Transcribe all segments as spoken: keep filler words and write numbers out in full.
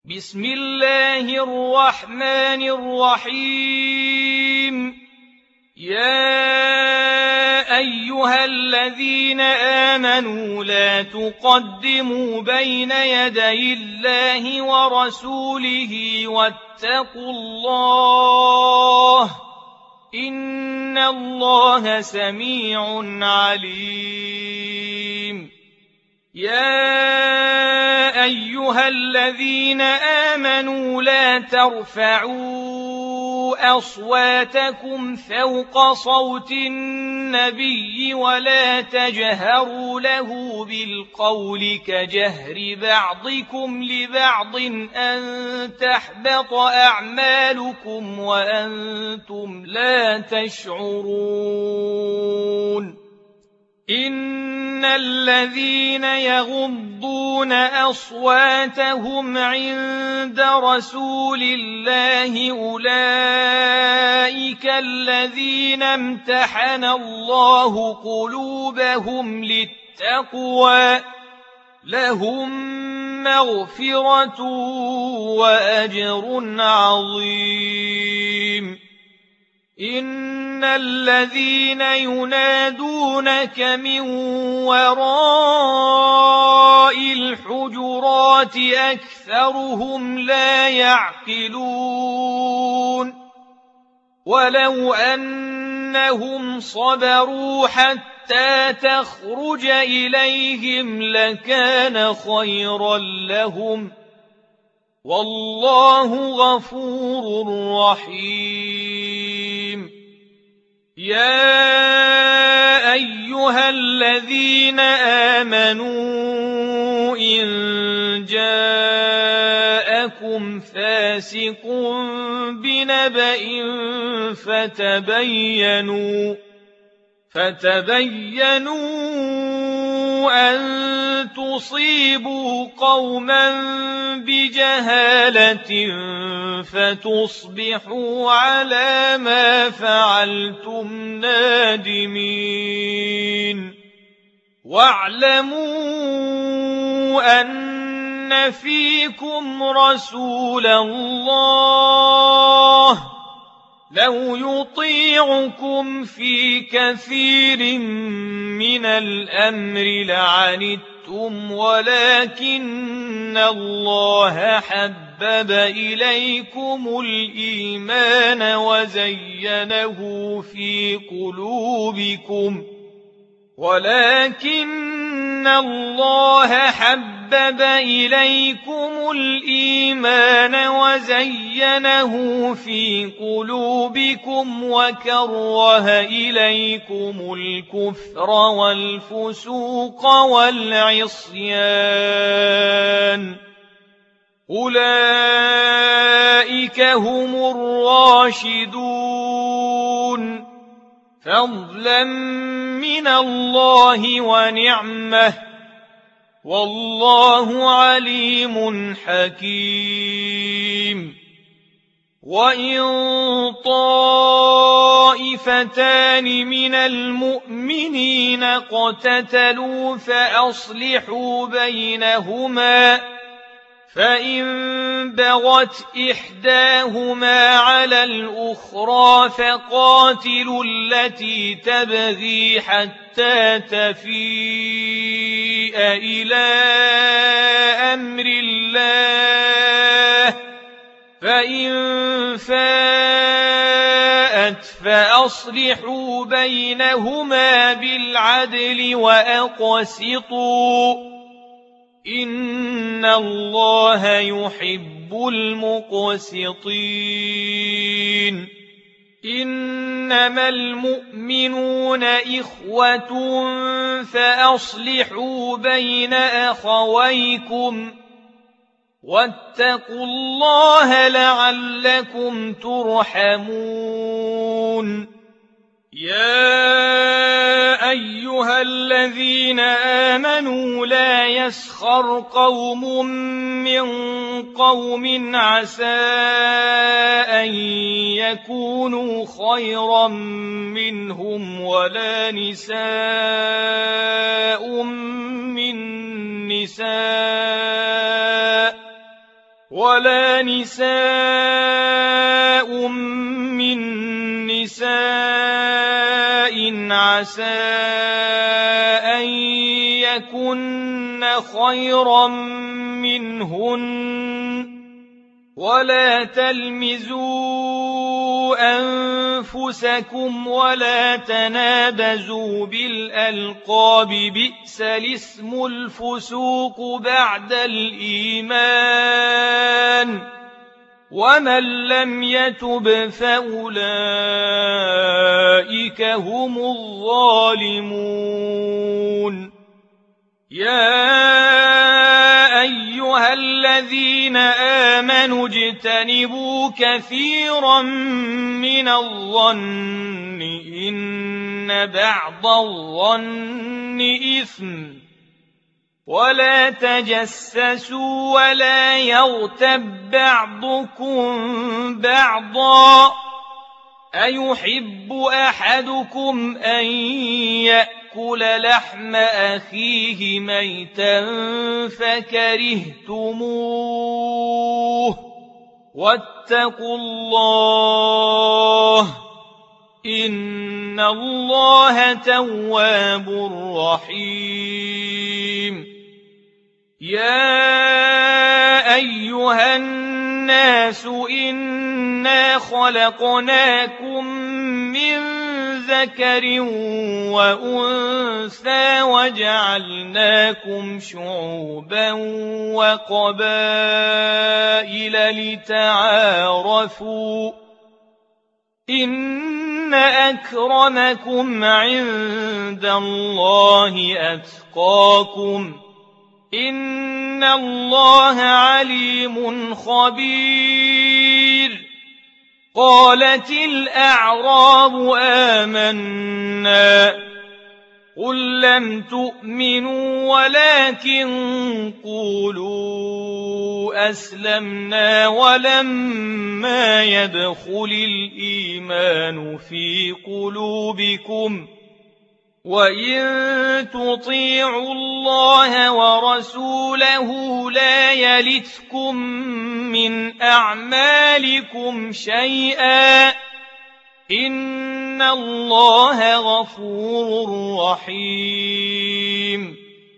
بسم الله الرحمن الرحيم. يا أيها الذين آمنوا لا تقدموا بين يدي الله ورسوله واتقوا الله إن الله سميع عليم. يا أيها الذين آمنوا لا ترفعوا أصواتكم فوق صوت النبي ولا تجهروا له بالقول كجهر بعضكم لبعض أن تحبط أعمالكم وأنتم لا تشعرون. إن الذين يغضون أصواتهم عند رسول الله أولئك الذين امتحن الله قلوبهم للتقوى لهم مغفرة وأجر عظيم. إن الذين ينادونك من وراء الحجرات أكثرهم لا يعقلون. ولو أنهم صبروا حتى تخرج إليهم لكان خيرا لهم والله غفور رحيم. يا أيها الذين آمنوا إن جاءكم فاسق بنبأ فتبينوا فتبينوا أن تصيبوا قوما بجهالة فتصبحوا على ما فعلتم نادمين. واعلموا أن فيكم رسول الله لو يطيعكم في كثير من الأمر لعنتم ولكن الله حبب إليكم الإيمان وزينه في قلوبكم ولكن الله حبب إليكم الإيمان وزينه في قلوبكم وكره إليكم الكفر والفسوق والعصيان أولئك هم الراشدون فضلا من الله ونعمه والله عليم حكيم. وإن طائفتان من المؤمنين اقتتلوا فأصلحوا بينهما فإن بغت إحداهما على الأخرى فقاتلوا التي تبغي حتى تفيء إلى أمر الله فإن فاءت فأصلحوا بينهما بالعدل وأقسطوا إن الله يحب المقسطين. إنما المؤمنون إخوة فأصلحوا بين أخويكم واتقوا الله لعلكم ترحمون. يا أيها الذين آمنوا لا يسخر قوم من قوم عسى أن يكونوا خيرا منهم ولا نساء من نساء ولا نساء من نساء عسى أن يكن خيرا منهن ولا تلمزوا أنفسكم ولا تنابزوا بالألقاب بئس الاسم الفسوق بعد الإيمان ومن لم يتب فأولئك هم الظالمون. يا أيها الذين آمنوا اجتنبوا كثيرا من الظن إن بعض الظن إثم ولا تجسسوا ولا يغتب بعضكم بعضا أيحب أحدكم أن يأكل لحم أخيه ميتا فكرهتموه واتقوا الله إن الله تواب رحيم. يا أيها الناس إنا خلقناكم من ذكر وأنثى وجعلناكم شعوبا وقبائل لتعارفوا إن أكرمكم عند الله أتقاكم إن الله عليم خبير. قالت الأعراب آمنا قل لم تؤمنوا ولكن قولوا أسلمنا ولما يدخل الإيمان في قلوبكم وإن تطيعوا الله ورسوله لا يلتكم من أعمالكم شيئا إن الله غفور رحيم.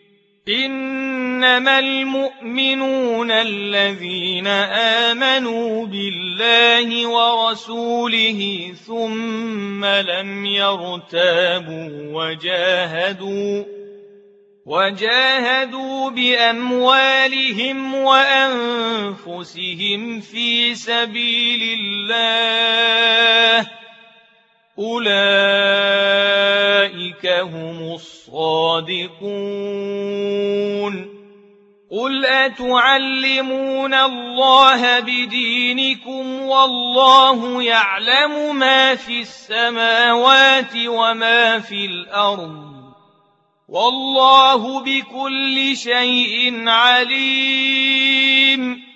إنما المؤمنون الذين آمنوا بالله ورسوله ثم لم يرتابوا وجاهدوا وجاهدوا بأموالهم وأنفسهم في سبيل الله أولئك هم الصادقون. قل أتعلمون الله بدينكم والله يعلم ما في السماوات وما في الأرض والله بكل شيء عليم.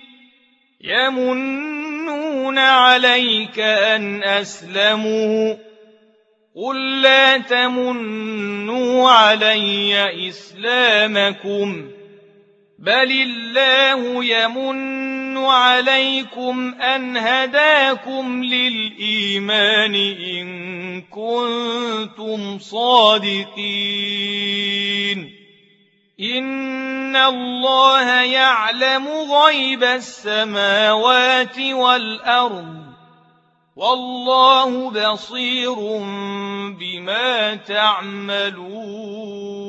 يمنون عليك أن أسلموا قل لا تمنوا علي إسلامكم بل الله يمن عليكم أن هداكم للإيمان إن كنتم صادقين. إن الله يعلم غيب السماوات والأرض والله بصير بما تعملون.